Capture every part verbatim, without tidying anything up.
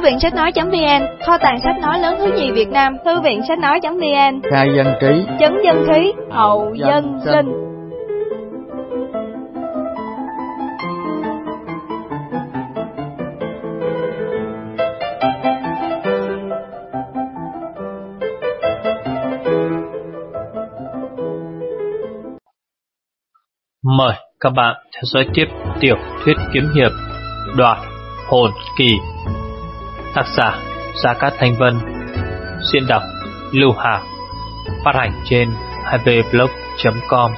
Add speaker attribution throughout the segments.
Speaker 1: viện sách nói.vn, kho tàng sách nói lớn thứ nhì Việt Nam. Thư viện sách nói.vn,
Speaker 2: khai dân trí,
Speaker 1: chấn dân khí, hậu dân sinh.
Speaker 3: Mời các bạn theo dõi tiếp tiểu thuyết kiếm hiệp Đoạt Hồn Kỳ, tác giả Gia Cát Thanh Vân, diễn đọc Lưu Hạc, phát hành trên hai b blog chấm com.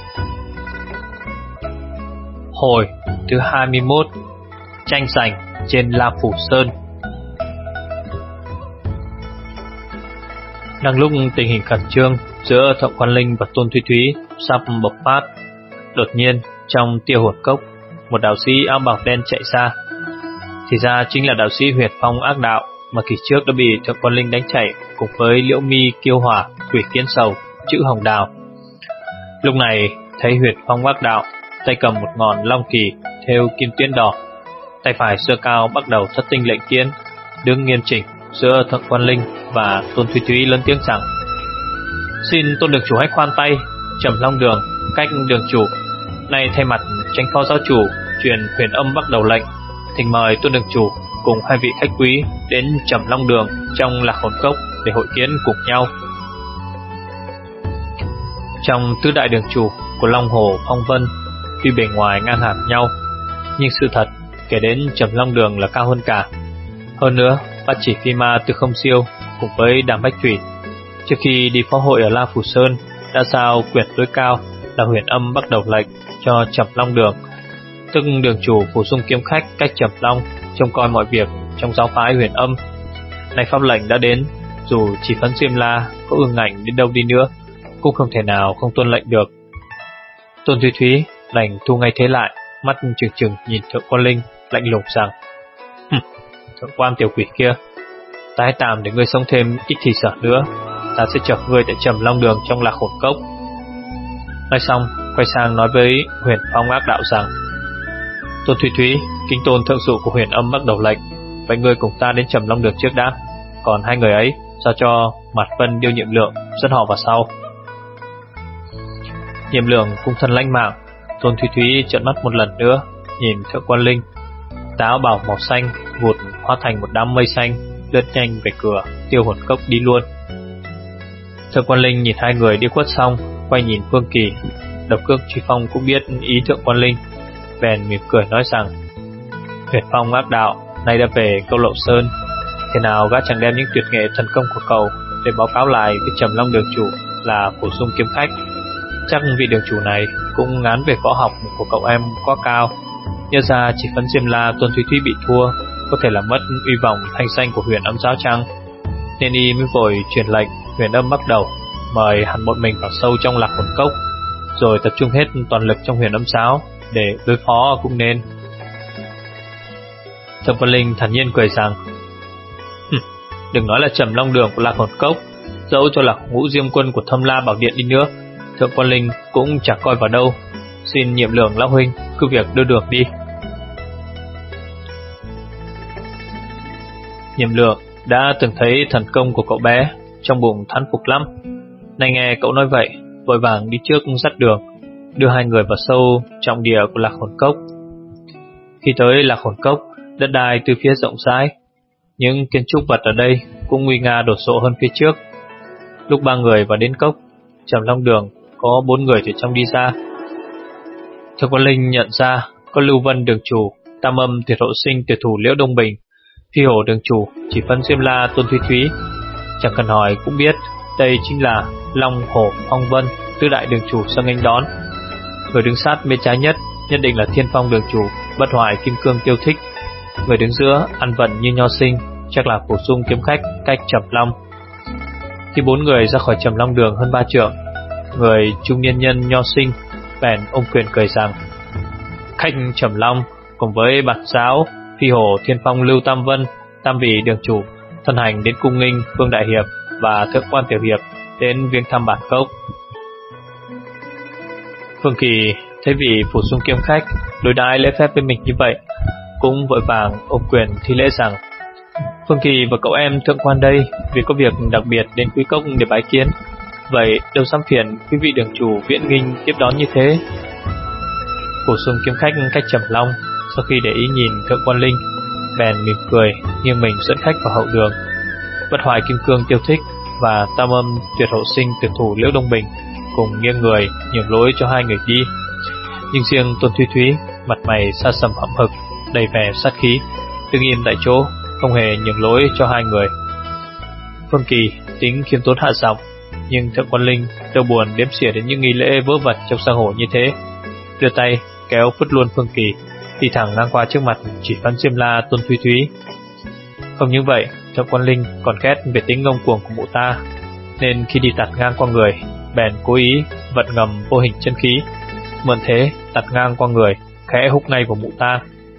Speaker 3: Hồi thứ hai mươi mốt, tranh giành trên La Phủ Sơn. Đang lúc tình hình khẩn trương giữa Thượng Quan Linh và Tôn Thúy Thúy sắp bộc phát, đột nhiên trong Tiêu Hồn Cốc, một đạo sĩ áo bào đen chạy ra. Thì ra chính là đạo sĩ Huyệt Phong Ác Đạo mà kỳ trước đã bị Thượng Quan Linh đánh chạy cùng với Liễu Mi Kiêu Hỏa, Quỷ Kiến Sầu, Chữ Hồng Đào. Lúc này thấy Huyệt Phong Ác Đạo tay cầm một ngọn long kỳ thêu kim tuyến đỏ, tay phải giơ cao bắt đầu thất tinh lệnh tiễn, đứng nghiêm chỉnh giữa Thượng Quan Linh và Tôn Thúy Thúy lớn tiếng rằng: "Xin Tôn đường chủ hãy khoan tay, Trầm Long Đường cách đường chủ nay thay mặt Chánh phó giáo chủ truyền huyền âm bắt đầu lệnh, thỉnh mời Tôn đường chủ cùng hai vị khách quý đến Trầm Long Đường trong Lạc Hồn Cốc để hội kiến cùng nhau." Trong tứ đại đường chủ của Long Hồ Phong Vân, tuy bề ngoài ngang hàng nhau, nhưng sự thật kể đến Trầm Long Đường là cao hơn cả. Hơn nữa, Bát Chỉ Phi Ma Từ Không Siêu cùng với Đàm Bách Thủy trước khi đi phó hội ở La Phủ Sơn đã giao quyền tối cao là huyền âm bắt đầu lệnh cho Trầm Long Đường, tức đường chủ Phủ Dung Kiếm Khách cách Trầm Long trông coi mọi việc trong giáo phái huyền âm. Nay pháp lệnh đã đến, dù chỉ phấn Diêm La có ương ngạnh đến đâu đi nữa cũng không thể nào không tuân lệnh được. Tôn Thúy Thúy đành thu ngay thế lại, mắt trừng trừng nhìn Thượng Quan Linh, lạnh lùng rằng: "Thượng quan tiểu quỷ kia, ta hãy tạm để ngươi sống thêm ít thì giờ nữa, ta sẽ chọc ngươi tại Trầm Long Đường trong Lạc Hồn Cốc." Nói xong quay sang nói với Huyền Phong Ác Đạo rằng: "Tôn Thúy Thúy, kính tôn thượng dụ của huyền âm bắt đầu lệnh, vậy ngươi cùng ta đến Trầm Long Đường trước đã, còn hai người ấy giao cho Mạt Vân Điêu Nhiệm Lượng dẫn họ vào sau." Nhiệm Lượng cung thân lãnh mạng. Tôn Thúy Thúy trợn mắt một lần nữa nhìn Thượng Quan Linh, tá áo bào màu xanh vụt hóa thành một đám mây xanh, lướt nhanh về cửa Tiêu Hồn Cốc đi luôn. Thượng Quan Linh nhìn hai người đi khuất xong, quay nhìn Phương Kỳ. Độc Cước Truy Phong cũng biết ý Thượng Quan Linh, bèn mỉm cười nói rằng: "Huyệt Phong Ác Đạo nay đã về Câu Lậu Sơn, thế nào gã chẳng đem những tuyệt nghệ thần công của cậu để báo cáo lại với Trầm Long Đường chủ là Phủ Dung Kiếm Khách. Chắc vị đường chủ này cũng ngán về võ học của cậu em quá cao, nhớ ra chỉ phấn Diêm La Tôn Thúy Thúy bị thua có thể làm mất uy vọng thanh danh của huyền âm giáo chăng, nên y mới vội truyền lệnh huyền âm bắt đầu, mời hẳn một mình vào sâu trong Lạc Hồn Cốc, rồi tập trung hết toàn lực trong huyền âm giáo để đối phó cũng nên." Thượng Quan Linh thản nhiên cười rằng: "Đừng nói là Trầm Long Đường của Lạc Hồn Cốc, dẫu cho là Ngũ Diêm Quân của Thâm La Bảo Điện đi nữa, Thượng Quan Linh cũng chẳng coi vào đâu. Xin Nhiệm Lượng lão huynh cứ việc đưa đường đi." Nhiệm Lượng đã từng thấy thần công của cậu bé, trong bụng thán phục lắm. Nay nghe cậu nói vậy, vội vàng đi trước dắt đường, đưa hai người vào sâu trọng địa của Lạc Hồn Cốc. Khi tới Lạc Hồn Cốc, đất đai từ phía rộng rãi, những kiến trúc vật ở đây cũng nguy nga đổ sộ hơn phía trước. Lúc ba người vào đến cốc, Trầm Long Đường có bốn người từ trong đi ra. Thượng Quan Linh nhận ra có Lưu Vân đường chủ, Tam Âm Tuyệt Hộ Sinh tuyệt thủ Liễu Đông Bình, Phi Hổ đường chủ chỉ phân Diêm La Tôn Thúy Thúy. Chẳng cần hỏi cũng biết đây chính là Long Hổ Phong Vân, tứ đại đường chủ sang nghênh đón. Người đứng sát bên trái nhất nhất định là Thiên Phong đường chủ Bất Hoại Kim Cương Tiêu Thích. Người đứng giữa ăn vận như nho sinh chắc là Phủ Dung Kiếm Khách cách Trầm Long. Khi bốn người ra khỏi Trầm Long Đường hơn ba trượng, người trung niên nhân nho sinh bèn ôm quyền cười rằng: "Khách Trầm Long cùng với bản giáo Phi Hổ, Thiên Phong, Lưu Tam Vân, tam vị đường chủ thân hành đến cung nghinh Phương Đại Hiệp và Thượng Quan Tiểu Hiệp đến viếng thăm bản cốc." Phương Kỳ thấy vị Phủ Dung Kiếm Khách đối đãi lễ phép với mình như vậy, cũng vội vàng ôm quyền thi lễ rằng: Phương Kỳ và cậu em thượng quan đây vì có việc đặc biệt đến Quý Cốc để bái kiến, vậy đâu dám phiền quý vị đường chủ Viễn Nghinh tiếp đón như thế. Bổ sung kiếm khách cách Trầm Long sau khi để ý nhìn thượng quan Linh, bèn mỉm cười nghiêng mình dẫn khách vào hậu đường. Bất Hoài Kim Cương Tiêu Thích và Tam Âm Tuyệt Hậu Sinh tuyệt thủ Liễu Đông Bình cùng nghiêng người nhường lối cho hai người đi. Nhưng riêng Tôn Thúy Thúy mặt mày xa sầm hậm hực, đầy vẻ sát khí, đứng im tại chỗ, không hề nhường lối cho hai người. Phương Kỳ tính khiêm tốn hạ giọng, nhưng thượng quan Linh đâu buồn đếm xỉa đến những nghi lễ vớ vẩn trong giang hồ như thế, đưa tay kéo phứt luôn Phương Kỳ, đi thẳng ngang qua trước mặt chỉ Phấn Diêm La Tôn Thúy Thúy. Không những vậy, thượng quan Linh còn ghét về tính ngông cuồng của mụ ta, nên khi đi tạt ngang qua người, bèn cố ý vận ngầm vô hình chân khí, mượn thế tạt ngang qua người, khẽ húc ngay vào mụ ta.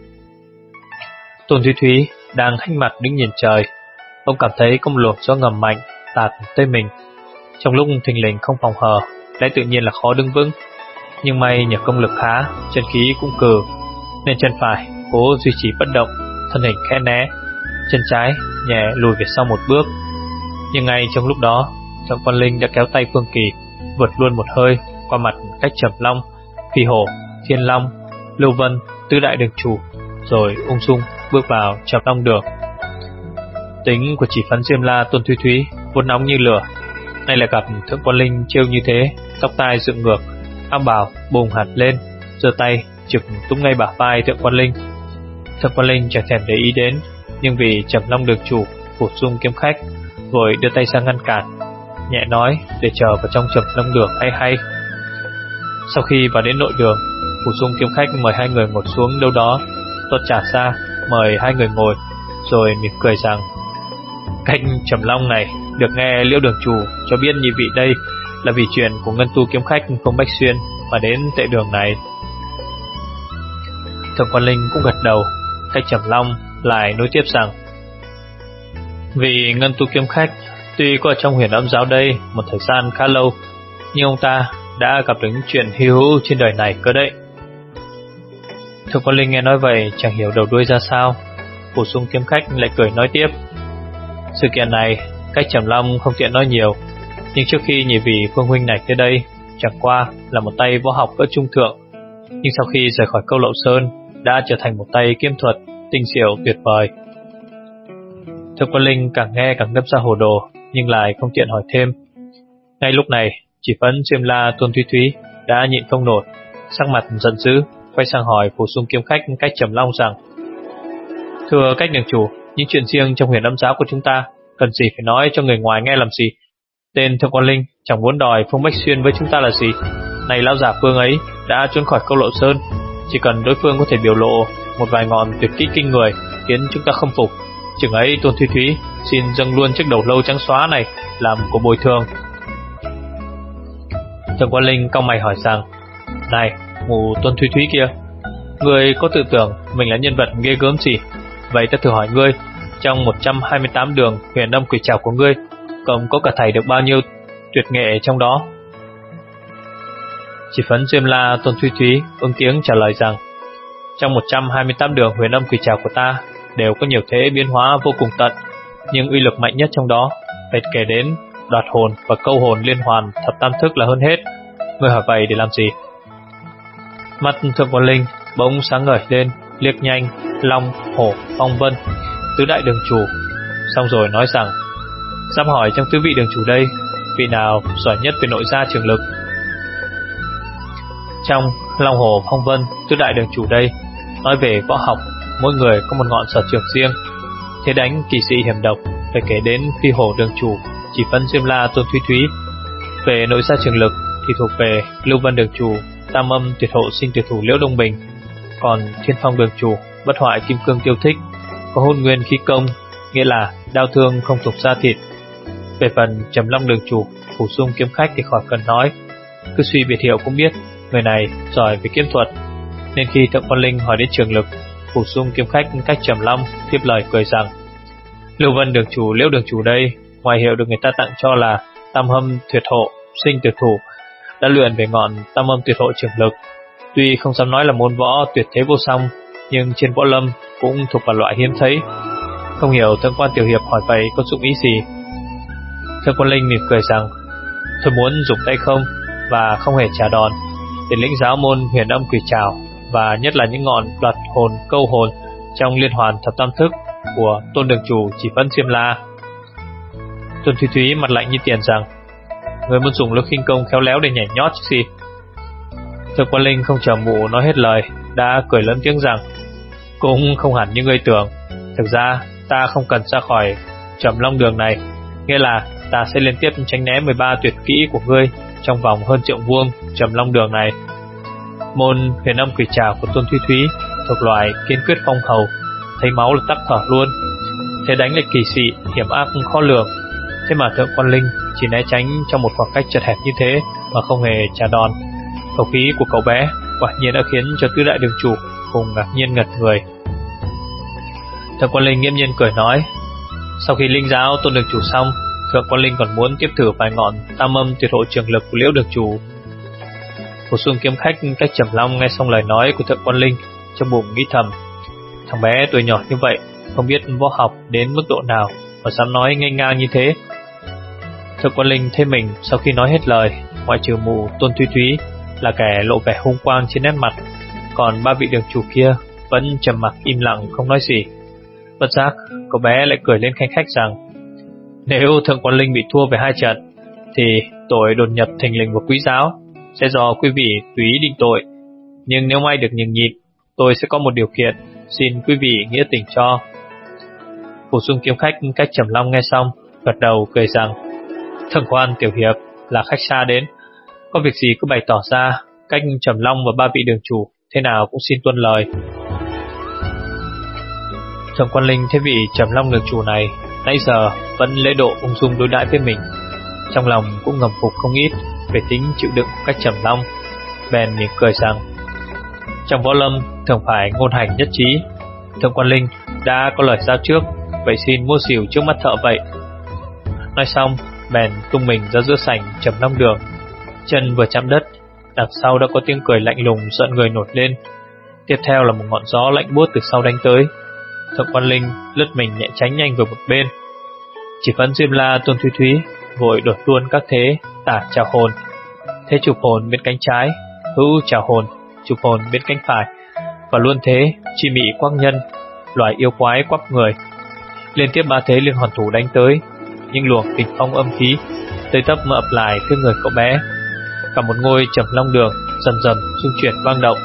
Speaker 3: Tôn Thúy Thúy đang hách mặt đứng nhìn trời, ông cảm thấy có một luồng gió ngầm mạnh tạt tới mình. Trong lúc thình lình không phòng hờ, lại tự nhiên là khó đứng vững. Nhưng may nhờ công lực khá, chân khí cũng cừ, nên chân phải cố duy trì bất động, thân hình khẽ né, chân trái nhẹ lùi về sau một bước. Nhưng ngay trong lúc đó, thượng quan Linh đã kéo tay Phương Kỳ vượt luôn một hơi qua mặt cách Trầm Long, Phi Hổ, Thiên Long, Lưu Vân, tứ đại đường chủ, rồi ung dung bước vào Trầm Long đường. Tính của chỉ Phấn Diêm La Tôn Thúy Thúy vốn nóng như lửa, nay lại gặp thượng quan Linh trêu như thế, tóc tai dựng ngược, áo bào bùng hẳn lên, giơ tay trực túm ngay bả vai thượng quan Linh. Thượng quan Linh chẳng thèm để ý đến, nhưng vì Trầm Long đường chủ bổ sung kiếm khách, vội đưa tay sang ngăn cản, nhẹ nói để chờ vào trong Trầm Long đường hay hay. Sau khi vào đến nội đường, bổ sung kiếm khách mời hai người ngồi xuống đâu đó, tuốt trà ra mời hai người ngồi, rồi mỉm cười rằng: cách Trầm Long này được nghe Liễu đường chủ cho biết nhị vị đây là vì chuyện của ngân tu kiếm khách Phong Bách Xuyên mà đến tệ đường này. Thượng quan Linh cũng gật đầu. Cách Trầm Long lại nối tiếp rằng: vì ngân tu kiếm khách tuy có ở trong huyền âm giáo đây một thời gian khá lâu, nhưng ông ta đã gặp được những chuyện hy hữu trên đời này cơ đấy. Thượng quan Linh nghe nói vậy chẳng hiểu đầu đuôi ra sao. Bổ sung kiếm khách lại cười nói tiếp: sự kiện này cách Trầm Long không tiện nói nhiều, nhưng trước khi nhị vị Phương huynh này tới đây chẳng qua là một tay võ học cỡ trung thượng, nhưng sau khi rời khỏi Câu Lậu Sơn đã trở thành một tay kiếm thuật tinh diệu tuyệt vời. Thượng quan Linh càng nghe càng đâm ra hồ đồ, nhưng lại không tiện hỏi thêm. Ngay lúc này, chỉ Phấn Diêm La Tôn Thúy Thúy đã nhịn không nổi, sắc mặt giận dữ, quay sang hỏi bổ sung kiếm khách cách Trầm Long rằng: thưa cách đường chủ, những chuyện riêng trong huyền âm giáo của chúng ta cần gì phải nói cho người ngoài nghe làm gì? Tên thượng quan Linh chẳng muốn đòi Phong Bách Xuyên với chúng ta là gì. Này lão giả Phương ấy đã trốn khỏi Câu Lậu Sơn, chỉ cần đối phương có thể biểu lộ một vài ngọn tuyệt kỹ kinh người khiến chúng ta khâm phục, chừng ấy Tôn Thúy Thúy xin dâng luôn chiếc đầu lâu trắng xóa này làm của bồi thường. Thượng quan Linh cau mày hỏi rằng: này mụ Tôn Thúy Thúy kia, ngươi có tự tưởng mình là nhân vật ghê gớm gì? Vậy ta thử hỏi ngươi, trong một trăm hai mươi tám đường huyền âm quỷ trảo của ngươi, cộng có cả thảy được bao nhiêu tuyệt nghệ trong đó? Chỉ Phấn Diêm La Tôn Thúy Thúy ứng tiếng trả lời rằng: trong một trăm hai mươi tám đường huyền âm quỷ trảo của ta đều có nhiều thế biến hóa vô cùng tận, nhưng uy lực mạnh nhất trong đó phải kể đến đoạt hồn và câu hồn liên hoàn thập tam thức là hơn hết. Ngươi hỏi vậy để làm gì? Mắt thượng quan Linh bỗng sáng ngời lên, liếc nhanh Long, Hổ, Phong Vân, tứ đại đường chủ, xong rồi nói rằng: dám hỏi trong tứ vị đường chủ đây, vị nào giỏi nhất về nội gia trường lực? Trong Long, Hổ, Phong Vân, tứ đại đường chủ đây, nói về võ học, mỗi người có một ngọn sở trường riêng. Thế đánh kỳ sĩ hiểm độc phải kể đến Phi Hổ đường chủ Chỉ Phấn Diêm La Tôn Thúy Thúy. Về nội gia trường lực thì thuộc về Lưu Vân đường chủ Tam Âm Tuyệt Hộ Sinh tuyệt thủ Liễu Đông Bình. Còn Thiên Phong đường chủ Bất Hoại Kim Cương Tiêu Thích có hôn nguyên khí công, nghĩa là đao thương không thuộc da thịt. Về phần Trầm Long đường chủ bổ sung kiếm khách thì khỏi cần nói, cứ suy biệt hiệu cũng biết người này giỏi về kiếm thuật. Nên khi thượng quan Linh hỏi đến trường lực, bổ sung kiếm khách cách Trầm Long tiếp lời cười rằng: Lưu Vân đường chủ Liễu đường chủ đây, ngoài hiệu được người ta tặng cho là Tam Âm Tuyệt Hộ Sinh tuyệt thủ, đã luyện về ngọn Tam Âm Tuyệt Hộ trường lực. Tuy không dám nói là môn võ tuyệt thế vô song, nhưng trên võ lâm cũng thuộc vào loại hiếm thấy. Không hiểu thượng quan tiểu hiệp hỏi vậy có dụng ý gì. Thượng quan Linh mỉm cười rằng tôi muốn dùng tay không và không hề trả đòn để lĩnh giáo môn huyền âm quỷ trảo, và nhất là những ngọn đoạt hồn câu hồn trong liên hoàn thập tam thức của Tôn Đường Chủ Chỉ Phấn Diêm La. Tôn Thúy Thúy mặt lạnh như tiền rằng người muốn dùng lực khinh công khéo léo để nhảy nhót chứ gì. Thượng quan Linh không chờ mụ nói hết lời đã cười lớn tiếng rằng cũng không hẳn như ngươi tưởng. Thực ra ta không cần ra khỏi Trầm Long Đường này, nghĩa là ta sẽ liên tiếp tránh né mười ba tuyệt kỹ của ngươi trong vòng hơn triệu vuông Trầm Long Đường này. Môn huyền âm quỷ trảo của Tôn Thúy Thúy thuộc loại kiên quyết phong hầu, thấy máu là tắc thở luôn. Thế đánh lại kỳ dị, hiểm ác khó lường. Thế mà Thượng quan Linh chỉ né tránh trong một khoảng cách chật hẹp như thế mà không hề trả đòn. Khẩu khí của cậu bé quả nhiên đã khiến cho tứ đại đường chủ cùng ngạc nhiên ngật người. Thượng quan Linh nghiêm nhiên cười nói, sau khi linh giáo Tôn Đường Chủ xong, Thượng quan Linh còn muốn tiếp thử vài ngọn tam âm tuyệt hộ trường lực của Liễu Đường Chủ. Phổ Xuân kiếm khách cách Trầm Long nghe xong lời nói của Thượng quan Linh, trong bụng nghĩ thầm, thằng bé tuổi nhỏ như vậy không biết võ học đến mức độ nào mà dám nói nghênh ngang như thế. Thượng quan Linh thấy mình sau khi nói hết lời, ngoại trừ mụ Tôn Thúy Thúy là kẻ lộ vẻ hung quang trên nét mặt, còn ba vị đường chủ kia vẫn trầm mặc im lặng không nói gì. Bất giác cậu bé lại cười lên khanh khách rằng, nếu Thượng quan Linh bị thua về hai trận thì tội đột nhập thình lình vào quý giáo sẽ do quý vị tùy ý định tội, nhưng nếu may được nhường nhịn, tôi sẽ có một điều kiện, xin quý vị nghĩa tình cho. Phổ Xuân kiếm khách cách Trầm Long nghe xong gật đầu cười rằng, Thượng quan tiểu hiệp là khách xa đến, có việc gì cứ bày tỏ ra, cách Trầm Long và ba vị đường chủ thế nào cũng xin tuân lời. Thượng quan Linh thấy vị Trầm Long đường chủ này nãy giờ vẫn lễ độ ung dung đối đãi với mình, trong lòng cũng ngầm phục không ít về tính chịu đựng của cách Trầm Long, bèn mỉm cười rằng, trong võ lâm thường phải ngôn hành nhất trí, Thượng quan Linh đã có lời giao trước, vậy xin mua xỉu trước mắt thợ vậy. Nói xong bèn tung mình ra giữa sảnh Trầm Long Đường, chân vừa chạm đất, đằng sau đã có tiếng cười lạnh lùng giận người nổi lên. Tiếp theo là một ngọn gió lạnh buốt từ sau đánh tới. Thượng quan Linh lướt mình nhẹ tránh nhanh về một bên. Chỉ Phấn Diêm La Tôn Thúy Thúy vội đột luôn các thế tả trào hồn, thế chụp hồn bên cánh trái, hữu trào hồn, chụp hồn bên cánh phải, và luôn thế chi mị quắc nhân, loài yêu quái quắp người. Liên tiếp ba thế liên hoàn thủ đánh tới, những luồng kình phong âm khí tới tấp mà ập lại phía người cậu bé. Cả một ngôi Trầm Long Đường dần dần rung chuyển vang động.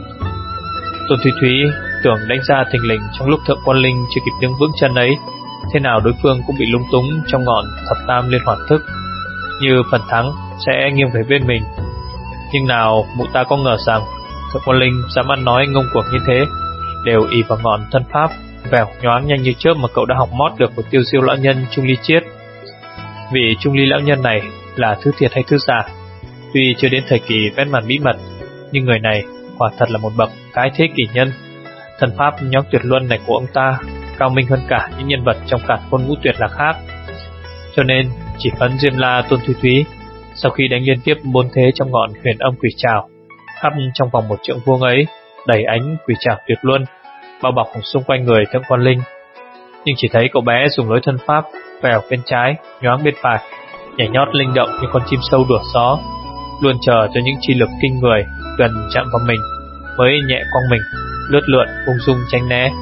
Speaker 3: Tôn Thúy Thúy tưởng đánh ra thình lình trong lúc Thượng quan Linh chưa kịp đứng vững chân ấy, thế nào đối phương cũng bị lung túng trong ngọn thập tam liên hoàn thức, như phần thắng sẽ nghiêng về bên mình. Nhưng nào mụ ta có ngờ rằng Thượng quan Linh dám ăn nói ngông cuồng như thế đều ỷ vào ngọn thân pháp vèo nhoáng nhanh như chớp mà cậu đã học mót được của Tiêu Diêu lão nhân Trung Ly Chiết. Vị Trung Ly lão nhân này là thứ thiệt hay thứ giả, tuy chưa đến thời kỳ vén màn bí mật, nhưng người này quả thật là một bậc cái thế kỷ nhân. Thần pháp nhóm tuyệt luân này của ông ta cao minh hơn cả những nhân vật trong Càn Khôn Ngũ Tuyệt là khác. Cho nên Chỉ Phấn Diêm La Tôn Thúy Thúy sau khi đánh liên tiếp bốn thế trong ngọn huyền âm quỷ trảo, khắp trong vòng một trượng vuông ấy đầy ánh quỷ trảo tuyệt luân bao bọc xung quanh người Thượng quan Linh, nhưng chỉ thấy cậu bé dùng lối thân pháp vèo bên trái, nhoáng bên phải, nhảy nhót linh động như con chim sâu đuổi gió, luôn chờ cho những chi lực kinh người gần chạm vào mình mới nhẹ quăng mình lướt lượn ung dung tránh né.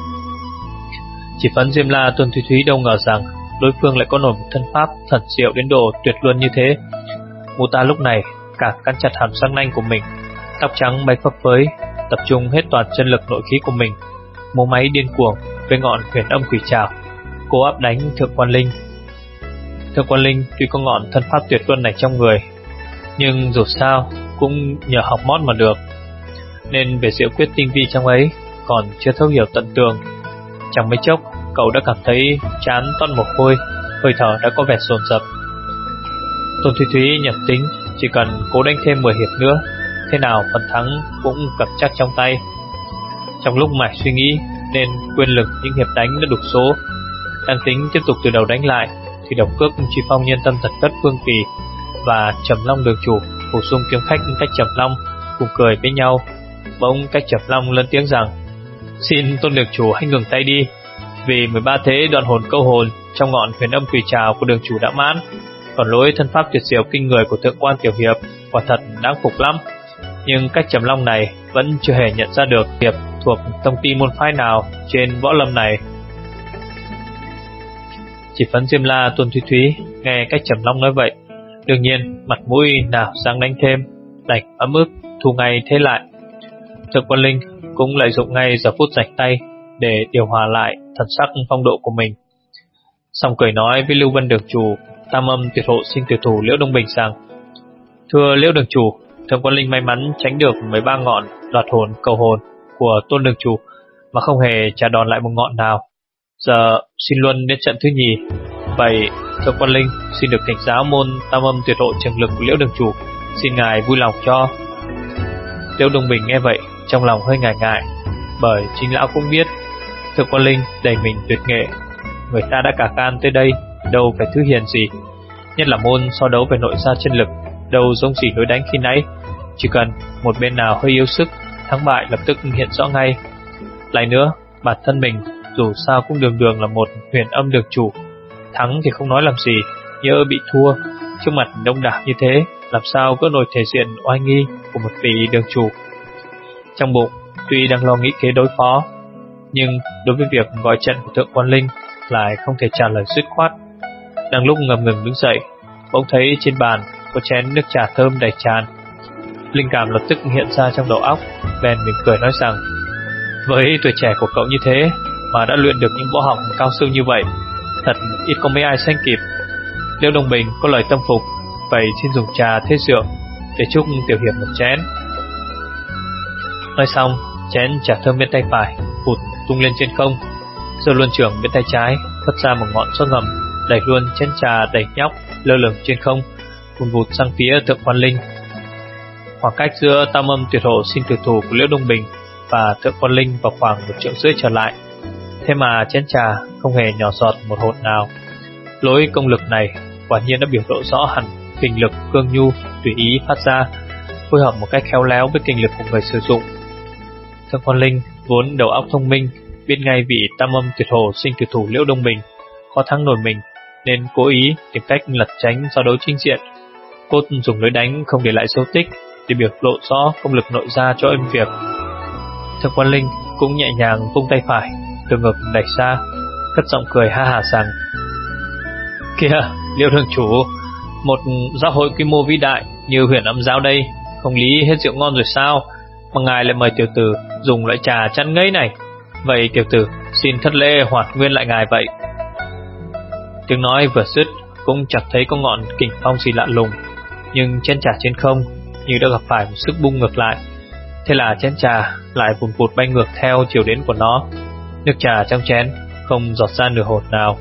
Speaker 3: Chỉ Phấn Diêm La Tôn Thúy Thúy đâu ngờ rằng đối phương lại có nổi một thân pháp thần diệu đến độ tuyệt luân như thế. Mụ ta lúc này càng cắn chặt hàm răng nanh của mình, tóc trắng bay phấp phới, tập trung hết toàn chân lực nội khí của mình, múa máy điên cuồng với ngọn huyền âm quỷ trảo, cố áp đánh Thượng quan Linh. Thượng quan Linh tuy có ngọn thân pháp tuyệt luân này trong người, nhưng dù sao cũng nhờ học mót mà được, nên về diệu quyết tinh vi trong ấy còn chưa thấu hiểu tận tường. Chẳng mấy chốc cậu đã cảm thấy chán toát mồ hôi, hơi thở đã có vẻ dồn dập. Tôn Thúy Thúy nhầm tính chỉ cần cố đánh thêm mười hiệp nữa, thế nào phần thắng cũng cầm chắc trong tay. Trong lúc mải suy nghĩ nên quên lực những hiệp đánh đã đục số, đang tính tiếp tục từ đầu đánh lại thì độc cước Truy Phong Nhân Tâm Thật Cất Phương Kỳ và Trầm Long đường chủ bổ sung kiếm khách cách Trầm Long cùng cười với nhau. Bỗng cách Trầm Long lớn tiếng rằng: "Xin Tôn đường chủ hãy ngừng tay đi, vì mười ba thế đoạn hồn câu hồn trong ngọn huyền âm quỷ trảo của đường chủ đã mãn, còn lối thân pháp tuyệt diệu kinh người của thượng quan tiểu hiệp quả thật đáng phục lắm. Nhưng cách Trầm Long này vẫn chưa hề nhận ra được hiệp thuộc tông ty môn phái nào trên võ lâm này. Chỉ phấn Diêm La Tôn Thúy Thúy nghe cách Trầm Long nói vậy, đương nhiên mặt mũi nào dám đánh thêm, đành ấm ức thu ngay thế lại. Thượng quan Linh cũng lợi dụng ngay giờ phút rảnh tay để điều hòa lại thần sắc phong độ của mình, xong cười nói với Lưu Vân đường chủ Tam Âm Tuyệt Hộ Sinh Tử Thủ Liễu Đông Bình rằng: thưa Liễu đường chủ, Thượng quan Linh may mắn tránh được mười ba ngọn đoạt hồn cầu hồn của Tôn đường chủ mà không hề trả đòn lại một ngọn nào. Giờ xin luân đến trận thứ nhì, vậy Thượng quan Linh xin được thỉnh giáo môn Tam Âm Tuyệt Hộ Trường Lực của Liễu đường chủ, xin ngài vui lòng cho. Liễu Đông Bình nghe vậy trong lòng hơi ngại ngại, bởi chính lão cũng biết Thượng quan Linh đầy mình tuyệt nghệ, người ta đã cả gan tới đây, đâu phải thứ hiền gì, nhất là môn so đấu về nội gia chân lực, đâu giống gì đối đánh khi nãy, chỉ cần một bên nào hơi yếu sức, thắng bại lập tức hiện rõ ngay. Lại nữa, bản thân mình dù sao cũng đường đường là một huyền âm đường chủ, thắng thì không nói làm gì, nhỡ bị thua trước mặt đông đảo như thế, làm sao có nổi thể diện oai nghi của một vị đường chủ. Trong bụng tuy đang lo nghĩ kế đối phó, nhưng đối với việc gọi trận của Thượng quan Linh lại không thể trả lời dứt khoát. Đang lúc ngầm ngừng đứng dậy, bỗng thấy trên bàn có chén nước trà thơm đầy tràn. Linh cảm lập tức hiện ra trong đầu óc, bèn mỉm cười nói rằng: với tuổi trẻ của cậu như thế mà đã luyện được những võ học cao siêu như vậy, thật ít có mấy ai sánh kịp. Liễu Đông Bình có lời tâm phục, vậy xin dùng trà thế rượu để chúc tiểu hiệp một chén. Nói xong, chén trà thơm bên tay phải vụt tung lên trên không, rồi luân trưởng bên tay trái phất ra một ngọn gió ngầm, đẩy luôn chén trà đầy nhóc lơ lửng trên không, vụt vụt sang phía Thượng quan Linh. Khoảng cách giữa Tam Âm Tuyệt Hộ Sinh Tử Thủ của Liễu Đông Bình và Thượng quan Linh vào khoảng một trượng rưỡi trở lại, thế mà chén trà không hề nhỏ giọt một hột nào. Lối công lực này quả nhiên đã biểu lộ rõ hẳn kinh lực cương nhu tùy ý phát ra, phối hợp một cách khéo léo với kinh lực của người sử dụng. Thượng quan Linh vốn đầu óc thông minh, biết ngay vị Tam Âm Tuyệt Hộ Sinh Tử Thủ Liễu Đông Bình khó thắng nổi mình, nên cố ý tìm cách lật tránh giao đấu chính diện, cốt dùng lối đánh không để lại dấu tích để biểu lộ rõ công lực nội gia cho êm việc. Thượng quan Linh cũng nhẹ nhàng vung tay phải từ ngực đẩy ra, cất giọng cười ha hả rằng: kìa Liễu đường chủ, một giáo hội quy mô vĩ đại như Huyền Âm giáo đây, không lý hết rượu ngon rồi sao mà ngài lại mời tiểu tử dùng loại trà chăn ngấy này. Vậy tiểu tử xin thất lễ hoạt nguyên lại ngài vậy. Tiếng nói vừa dứt, cũng chẳng thấy có ngọn kình phong gì lạ lùng, nhưng chén trà trên không như đã gặp phải một sức bung ngược lại. Thế là chén trà lại vụt vụt bay ngược theo chiều đến của nó, nước trà trong chén không giọt ra nửa hột nào.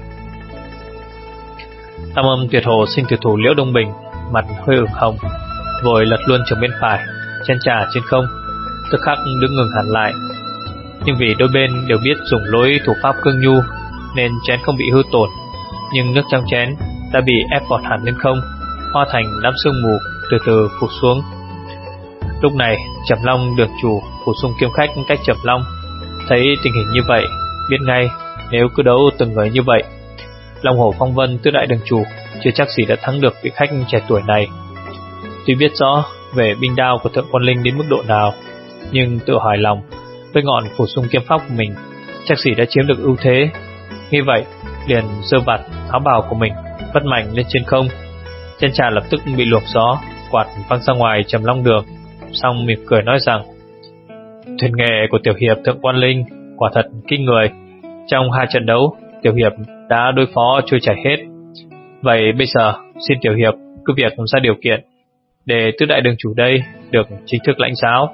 Speaker 3: Tam Âm Tuyệt Hộ Sinh Tử Thủ Liễu Đông Bình mặt hơi ửng hồng, vội lật luôn trường bên phải, chén trà trên không tức khắc đứng ngừng hẳn lại. Nhưng vì đôi bên đều biết dùng lối thủ pháp cương nhu nên chén không bị hư tổn, nhưng nước trong chén đã bị ép vọt hẳn lên không, hóa thành đám sương mù từ từ phủ xuống. Lúc này Trầm Long đường chủ Phủ Sung kiếm khách cách Trầm Long thấy tình hình như vậy, biết ngay nếu cứ đấu từng người như vậy, Long Hổ Phong Vân tứ đại đường chủ chưa chắc gì đã thắng được vị khách trẻ tuổi này. Tuy biết rõ về binh đao của Thượng quan Linh đến mức độ nào, nhưng tự hỏi lòng với ngọn Phủ Sung kiếm pháp của mình chắc gì đã chiếm được ưu thế. Như vậy liền giơ vạt áo bào của mình vất mạnh lên trên không, chén trà lập tức bị luồng gió quạt văng ra ngoài Trầm Long đường, xong mỉm cười nói rằng: thuyền nghệ của tiểu hiệp Thượng quan Linh quả thật kinh người, trong hai trận đấu tiểu hiệp đã đối phó trôi chảy hết. Vậy bây giờ xin tiểu hiệp cứ việc ra điều kiện để tứ đại đường chủ đây được chính thức lãnh giáo.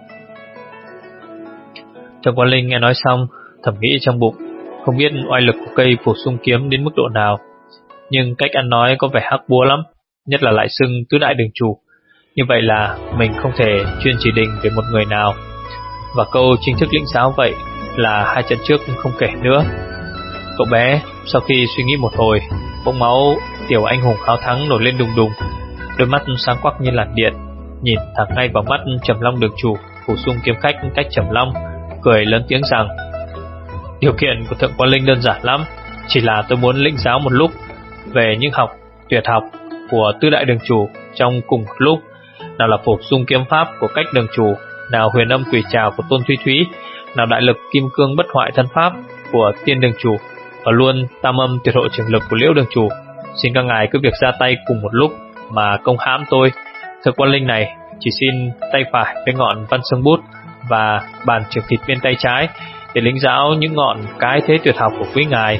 Speaker 3: Thượng quan Linh nghe nói xong thầm nghĩ trong bụng, không biết oai lực của cây Phủ Sung kiếm đến mức độ nào, nhưng cách ăn nói có vẻ hắc búa lắm, nhất là lại xưng tứ đại đường chủ. Như vậy là mình không thể chuyên chỉ định về một người nào, và câu chính thức lĩnh giáo vậy là hai trận trước không kể nữa. Cậu bé sau khi suy nghĩ một hồi, bỗng máu tiểu anh hùng háo thắng nổi lên đùng đùng, đôi mắt sáng quắc như làn điện, nhìn thẳng ngay vào mắt Trầm Long đường chủ Phủ Sung kiếm khách cách Trầm Long, cười lớn tiếng rằng: Điều kiện của Thượng Quan Linh đơn giản lắm, chỉ là tôi muốn lĩnh giáo một lúc về những học tuyệt học của Tứ Đại Đường Chủ trong cùng một lúc. Nào là Phổ Dung kiếm pháp của Cách Đường Chủ, nào Huyền Âm Quỷ Trảo của Tôn Thúy Thúy, nào Đại Lực Kim Cương Bất Hoại Thân Pháp của Tiên Đường Chủ, và luôn Tam Âm Tuyệt Hộ Trường Lực của Liễu Đường Chủ. Xin các ngài cứ việc ra tay cùng một lúc mà công hãm tôi. Thượng Quan Linh này chỉ xin tay phải với ngọn Văn Xương Bút và bàn trường thịt bên tay trái để lĩnh giáo những ngọn cái thế tuyệt học của quý ngài.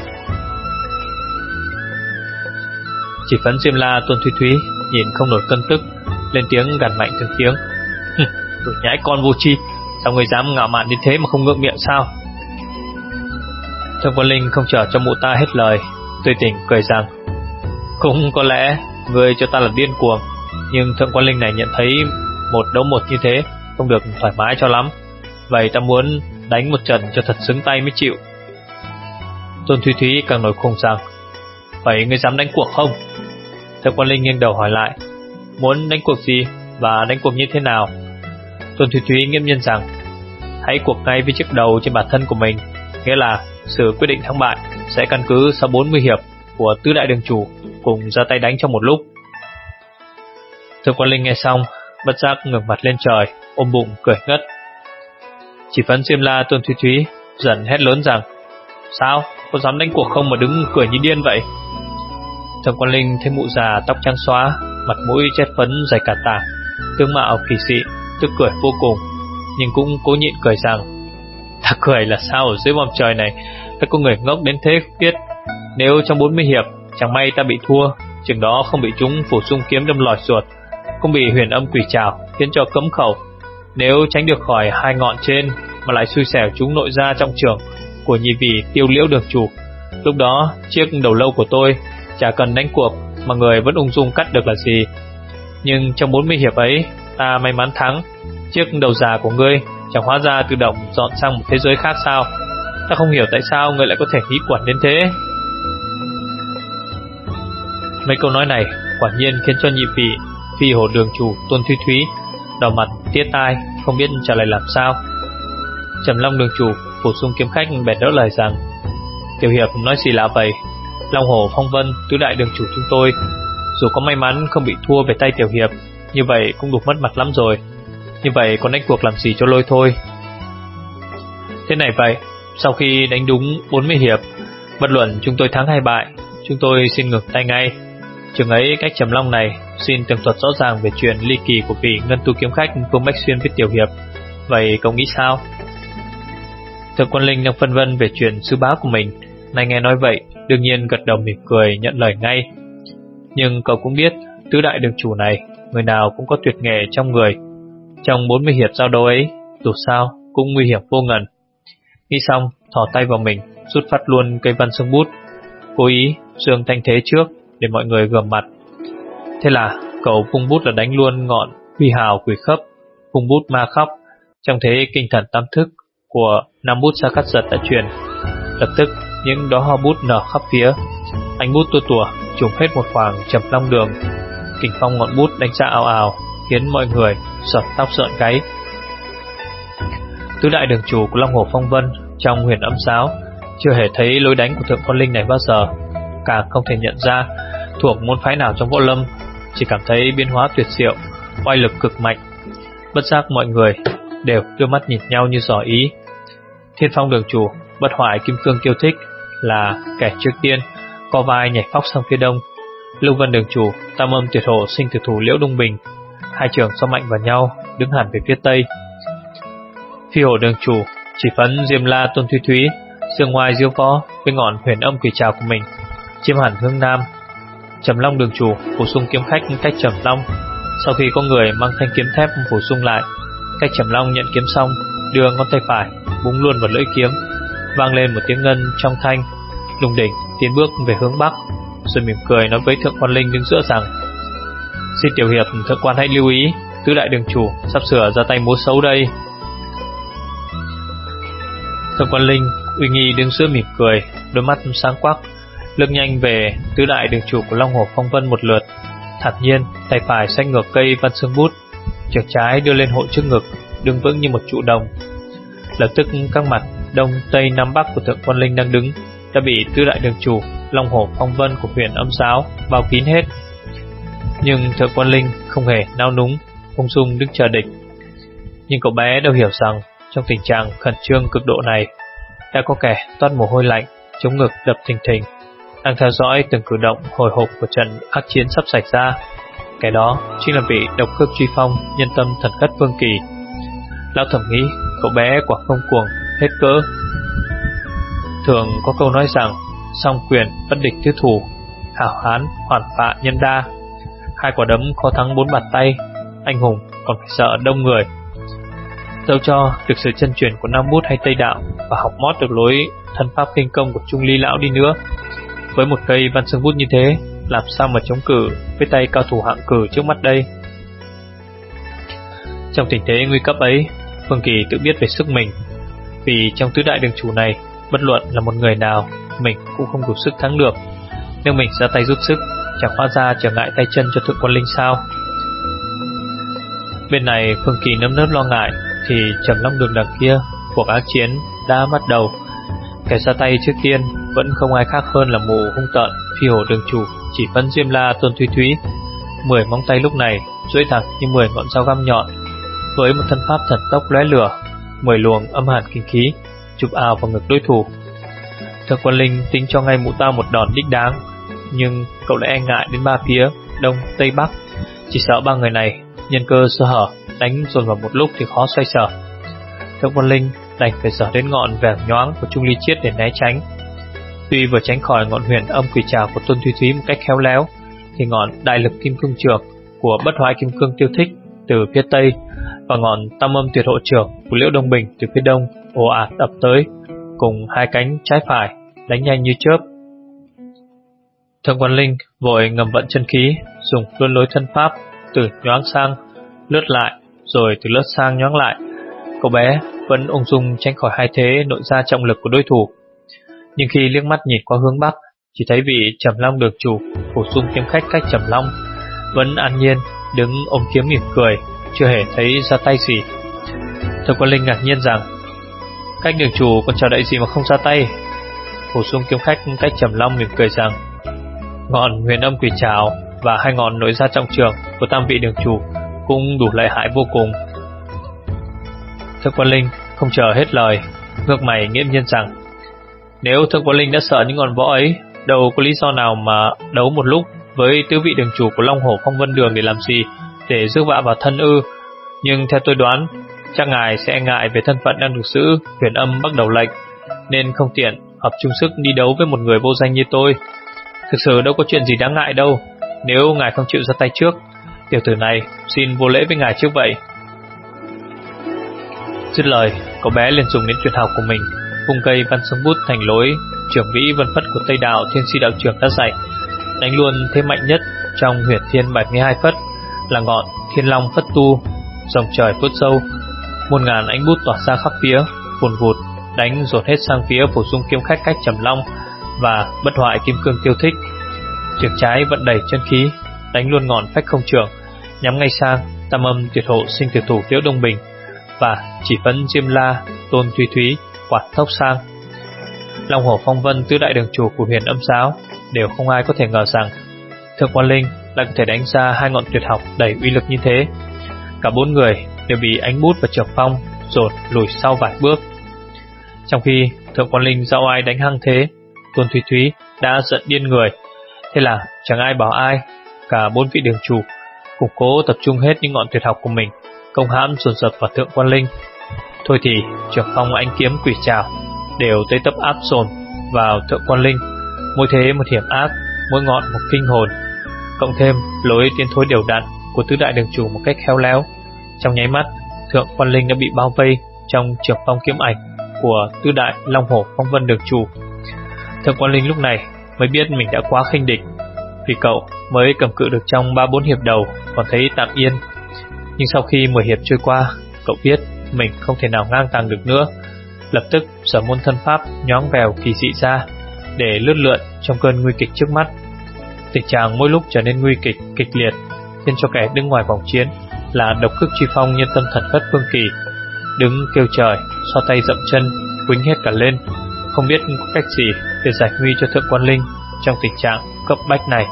Speaker 3: Chỉ Phấn Diêm La Tôn Thúy Thúy nhìn không nổi cơn tức, lên tiếng gằn mạnh từng tiếng: "Đồ nhãi con vô tri, sao người dám ngạo mạn đến thế mà không ngượng miệng sao?" Thượng Quan Linh không chờ cho mụ ta hết lời, tươi tỉnh cười rằng: "Cũng có lẽ người cho ta là điên cuồng, nhưng Thượng Quan Linh này nhận thấy một đấu một như thế không được thoải mái cho lắm. Vậy ta muốn đánh một trận cho thật xứng tay mới chịu." Tôn Thúy Thúy càng nổi khùng rằng: "Vậy ngươi dám đánh cuộc không?" Thượng Quan Linh nghiêng đầu hỏi lại: "Muốn đánh cuộc gì và đánh cuộc như thế nào?" Tôn Thúy Thúy nghiêm nhiên rằng: "Hãy cuộc ngay với chiếc đầu trên bản thân của mình, nghĩa là sự quyết định thắng bại sẽ căn cứ sau bốn mươi hiệp của Tứ Đại Đường Chủ cùng ra tay đánh trong một lúc." Thượng Quan Linh nghe xong, bất giác ngẩng mặt lên trời, ôm bụng cười ngất. Chỉ Phấn Diêm La Tôn Thúy Thúy dần hét lớn rằng: "Sao, có dám đánh cuộc không mà đứng cười như điên vậy?" Thượng Quan Linh thấy mụ già tóc trắng xóa, mặt mũi chét phấn dày cả tả, tướng mạo kỳ dị, tức cười vô cùng, nhưng cũng cố nhịn cười rằng: "Ta cười là sao ở dưới vòm trời này ta có người ngốc đến thế không biết. Nếu trong bốn mươi hiệp chẳng may ta bị thua, chừng đó không bị chúng Phổ Dung kiếm đâm lòi ruột, không bị Huyền Âm Quỷ Trảo khiến cho cấm khẩu, nếu tránh được khỏi hai ngọn trên mà lại xui xẻo chúng nội ra trong trường của nhị vị Tiêu Liễu Đường Chủ, lúc đó chiếc đầu lâu của tôi chả cần đánh cuộc mà người vẫn ung dung cắt được là gì. Nhưng trong bốn mươi hiệp ấy ta may mắn thắng, chiếc đầu già của ngươi chẳng hóa ra tự động dọn sang một thế giới khác sao? Ta không hiểu tại sao ngươi lại có thể nghĩ quẩn đến thế." Mấy câu nói này quả nhiên khiến cho nhị vị Phi Hổ Đường Chủ Tôn Thúy Thúy đỏ mặt tía tai, không biết trả lời làm sao. Trầm Long Đường Chủ Phổ Dung kiếm khách bèn đỡ lời rằng: "Tiểu hiệp nói gì lạ vậy? Long Hổ Phong Vân Tứ Đại Đường Chủ chúng tôi dù có may mắn không bị thua về tay tiểu hiệp, như vậy cũng đủ mất mặt lắm rồi. Như vậy còn đánh cuộc làm gì cho lôi thôi." Thế này vậy, sau khi đánh đúng bốn mươi hiệp, bất luận chúng tôi thắng hay bại, chúng tôi xin ngừng tay ngay. Chừng ấy cách Trầm Long này xin tường thuật rõ ràng về chuyện ly kỳ của vị ngân tu kiếm khách Phương Bách Xuyên với tiểu hiệp. Vậy cậu nghĩ sao? Thượng Quan Linh đang phân vân về chuyện sư bá của mình, nay nghe nói vậy đương nhiên gật đầu mỉm cười nhận lời ngay. Nhưng cậu cũng biết Tứ Đại Đường Chủ này người nào cũng có tuyệt nghệ trong người. Trong bốn mươi hiệp giao đấu ấy, dù sao cũng nguy hiểm vô ngần. Nghĩ xong, thò tay vào mình, rút phát luôn cây Văn Xương Bút, cố ý dương thanh thế trước để mọi người gầm mặt. Thế là cậu vung bút là đánh luôn ngọn Huy Hào Quỷ Khấp, vung bút ma khóc, trong thế kinh thần tam thức của năm bút Sa Cát Giật đã truyền. Lập tức những đóa hoa bút nở khắp phía, ánh bút tua tủa trùm hết một khoảng Trầm Long đường. Kình phong ngọn bút đánh ra ào ào, khiến mọi người sởn tóc rợn gáy. Tứ Đại Đường Chủ của Long Hổ Phong Vân trong Huyền Âm Giáo chưa hề thấy lối đánh của Thượng Quan Linh này bao giờ, càng không thể nhận ra thuộc môn phái nào trong võ lâm, chỉ cảm thấy biến hóa tuyệt diệu, oai lực cực mạnh. Bất giác mọi người đều đưa mắt nhìn nhau như dò ý. Thiên Phong Đường Chủ Bất Hoại Kim Cương Kiêu Thích là kẻ trước tiên co vai nhảy phóc sang phía đông. Lưu Vân Đường Chủ Tam Âm Tuyệt Hộ Sinh Tử Thủ Liễu Đông Bình, hai trường so mạnh vào nhau đứng hẳn về phía tây. Phi Hổ Đường Chủ Chỉ Phấn Diêm La Tôn Thúy Thúy dương ngoài diêu võ với ngọn Huyền Âm Quỷ Trảo của mình chiếm hẳn hướng nam. Trầm Long Đường Chủ bổ sung kiếm khách cách Trầm Long, sau khi có người mang thanh kiếm thép bổ sung lại, cách Trầm Long nhận kiếm xong đưa ngón tay phải búng luôn vào lưỡi kiếm, vang lên một tiếng ngân trong thanh, lùng đỉnh tiến bước về hướng bắc, rồi mỉm cười nói với Thượng Quan Linh đứng giữa rằng: "Xin tiểu hiệp Thượng Quan hãy lưu ý, Tứ Đại Đường Chủ sắp sửa ra tay múa xấu đây." Thượng Quan Linh uy nghi đứng giữa mỉm cười, đôi mắt sáng quắc, lướt nhanh về Tứ Đại Đường Chủ của Long Hổ Phong Vân một lượt, thản nhiên tay phải xách ngược cây Văn Xương Bút, trường trái đưa lên hộ trước ngực, đứng vững như một trụ đồng. Lập tức các mặt đông tây nam bắc của Thượng Quan Linh đang đứng đã bị tứ đại đường chủ Long Hổ Phong Vân của Huyền Âm Giáo bao kín hết. Nhưng Thượng Quan Linh không hề nao núng, ung dung đứng chờ địch. Nhưng cậu bé đâu hiểu rằng trong tình trạng khẩn trương cực độ này đã có kẻ toát mồ hôi lạnh, chống ngực đập thình thình, đang theo dõi từng cử động hồi hộp của trận ác chiến sắp xảy ra. Cái đó chính là vị độc cước truy phong nhân tâm thần cất Vương Kỳ. Lão thầm nghĩ cậu bé quả không cuồng hết cỡ. Thường có câu nói rằng song quyền bất địch tứ thủ, hảo hán hoàn phạ nhân đa. Hai quả đấm khó thắng bốn bàn tay, anh hùng còn phải sợ đông người. Dẫu cho được sự chân truyền của Nam Bút hay Tây Đạo và học mót được lối thân pháp khinh công của Trung Ly lão đi nữa, với một cây văn xương bút như thế, làm sao mà chống cự với tay cao thủ hạng cử trước mắt đây? Trong tình thế nguy cấp ấy, Vương Kỳ tự biết về sức mình, vì trong tứ đại đường chủ này, bất luận là một người nào, mình cũng không đủ sức thắng được. Nếu mình ra tay rút sức, chẳng hóa ra trở ngại tay chân cho Thượng Quan Linh sao? Bên này Vương Kỳ nơm nớp lo ngại, thì Trầm Long Đường đằng kia cuộc ác chiến đã bắt đầu. Kẻ ra tay trước tiên vẫn không ai khác hơn là mụ hung tợn phi hổ đường chủ Chỉ Phấn Diêm La Tôn Thúy Thúy. Mười móng tay lúc này duỗi thẳng như mười ngọn dao găm nhọn, với một thân pháp thần tốc lóe lửa, mười luồng âm hàn kinh khí chụp ào vào ngực đối thủ. Thượng Quan Linh tính cho ngay mụ ta một đòn đích đáng, nhưng cậu lại e ngại đến ba phía đông tây bắc, chỉ sợ ba người này nhân cơ sơ hở đánh dồn vào một lúc thì khó xoay sở. Thượng Quan Linh đành phải dở đến ngọn vàng nhoáng của Trung Ly Chiết để né tránh. Tuy vừa tránh khỏi ngọn huyền âm quỷ trảo của Tôn Thúy Thúy một cách khéo léo, thì ngọn đại lực kim cương trược của Bất Hoại Kim Cương Tiêu Thích từ phía tây và ngọn tam âm tuyệt hộ trược của Liễu Đông Bình từ phía đông ồ ạt ập tới, cùng hai cánh trái phải đánh nhanh như chớp. Thượng Quan Linh vội ngầm vận chân khí, dùng luôn lối thân pháp từ nhoáng sang lướt lại, rồi từ lướt sang nhoáng lại. Cậu bé vẫn ung dung tránh khỏi hai thế nội gia trọng lực của đối thủ. Nhưng khi liếc mắt nhìn qua hướng bắc, chỉ thấy vị Trầm Long đường chủ bổ sung kiếm khách cách Trầm Long vẫn an nhiên đứng ôm kiếm mỉm cười, chưa hề thấy ra tay gì. Thượng Quan Linh ngạc nhiên rằng cách đường chủ còn chờ đợi gì mà không ra tay. Bổ sung kiếm khách cách Trầm Long mỉm cười rằng ngọn huyền âm quỷ trảo và hai ngọn nội gia trọng trường của tam vị đường chủ cũng đủ lợi hại vô cùng. Thượng Quan Linh không chờ hết lời, ngược mày nghiễm nhiên rằng nếu Thượng Quan Linh đã sợ những ngọn võ ấy, đâu có lý do nào mà đấu một lúc với tứ vị đường chủ của Long Hổ Phong Vân Đường để làm gì, để rước vạ vào thân ư? Nhưng theo tôi đoán, chắc ngài sẽ ngại về thân phận đang được giữ huyền âm bắt đầu lệnh, nên không tiện hợp chung sức đi đấu với một người vô danh như tôi. Thực sự đâu có chuyện gì đáng ngại đâu. Nếu ngài không chịu ra tay trước, tiểu tử này xin vô lễ với ngài trước vậy. Dứt lời, cậu bé liền dùng đến tuyệt học của mình, vung cây văn sông bút thành lối trưởng vĩ vân phất của Tây Đạo Thiên Si đạo trưởng đã dạy, đánh luôn thế mạnh nhất trong Huyệt Thiên bảy mươi hai phất là ngọn Thiên Long Phất Tu, dòng trời phút sâu, một ngàn ánh bút tỏa ra khắp phía, vùn vụt đánh dồn hết sang phía bổ sung kiếm khách cách Trầm Long và Bất Hoại Kim Cương Tiêu Thích. Trường trái vận đẩy chân khí, đánh luôn ngọn phách không trưởng, nhắm ngay sang tam âm tuyệt hộ sinh tử thủ Liễu Đông Bình và Chỉ Phấn Diêm La Tôn Thúy Thúy quạt thốc sang. Long Hổ Phong Vân tứ đại đường chủ của Huyền Âm Giáo đều không ai có thể ngờ rằng Thượng Quan Linh lại có thể đánh ra hai ngọn tuyệt học đầy uy lực như thế. Cả bốn người đều bị ánh bút và trường phong dồn lùi sau vài bước. Trong khi Thượng Quan Linh dạo ai đánh hăng thế, Tôn Thúy Thúy đã giận điên người. Thế là chẳng ai bảo ai, cả bốn vị đường chủ củng cố tập trung hết những ngọn tuyệt học của mình, công hãm dồn dập vào Thượng Quan Linh. Thôi thì trường phong ánh kiếm quỷ trảo đều tới tấp áp dồn vào Thượng Quan Linh, mỗi thế một hiểm ác, mỗi ngọn một kinh hồn, cộng thêm lối tiến thối đều đặn của tứ đại đường chủ một cách khéo léo. Trong nháy mắt, Thượng Quan Linh đã bị bao vây trong trường phong kiếm ảnh của tứ đại Long Hổ Phong Vân đường chủ. Thượng Quan Linh lúc này mới biết mình đã quá khinh địch, vì cậu mới cầm cự được trong ba bốn hiệp đầu còn thấy tạm yên, nhưng sau khi mười hiệp trôi qua, cậu biết mình không thể nào ngang tàng được nữa, lập tức sở môn thân pháp nhoáng vèo kỳ dị ra để lướt lượn trong cơn nguy kịch trước mắt. Tình trạng mỗi lúc trở nên nguy kịch kịch liệt, khiến cho kẻ đứng ngoài vòng chiến là độc cước truy phong nhân tâm thần phất Vương Kỳ đứng kêu trời, xoa tay dậm chân, quýnh hết cả lên, không biết có cách gì để giải nguy cho Thượng Quan Linh trong tình trạng cấp bách này.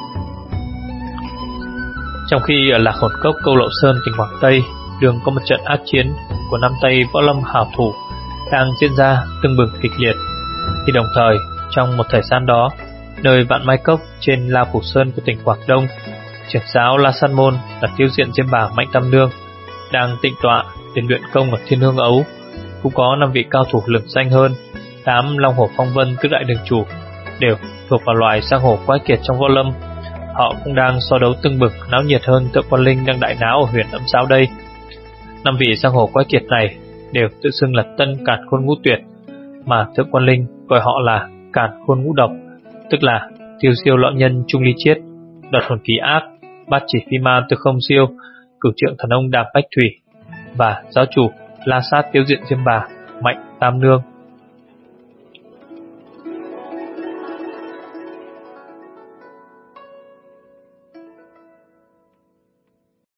Speaker 3: Trong khi ở Lạc Hồn Cốc Câu Lậu Sơn tỉnh Quảng Tây đường có một trận ác chiến của năm Tây võ lâm hảo thủ đang diễn ra tưng bừng kịch liệt, thì đồng thời trong một thời gian đó, nơi Vạn Mai Cốc trên La Phủ Sơn của tỉnh Quảng Đông, trưởng giáo La San Môn là Tiêu Diện Diêm Bà Mạnh Tam Nương đang tịnh tọa để luyện công ở Thiên Hương Ấu. Cũng có năm vị cao thủ lừng danh hơn tám Long Hổ Phong Vân tứ đại đường chủ, đều thuộc vào loài giang hồ quái kiệt trong võ lâm. Họ cũng đang so đấu tưng bừng náo nhiệt hơn Thượng Quan Linh đang đại náo ở huyền Ấm Giáo đây. Năm vị giang hồ quái kiệt này đều tự xưng là Tân Càn Khôn Ngũ Tuyệt, mà Thượng Quan Linh gọi họ là Càn Khôn Ngũ Độc, tức là Tiêu Diêu Lão Nhân Trung Ly Chiết, Đoạt Hồn Kỳ Ác, Bát Chỉ Phi Ma Tư Không Diêu, Cửu Trượng Thần Ông Đàm Bách Thủy và giáo chủ La Sát Tiêu Diện Diêm Bà Mạnh Tam Nương.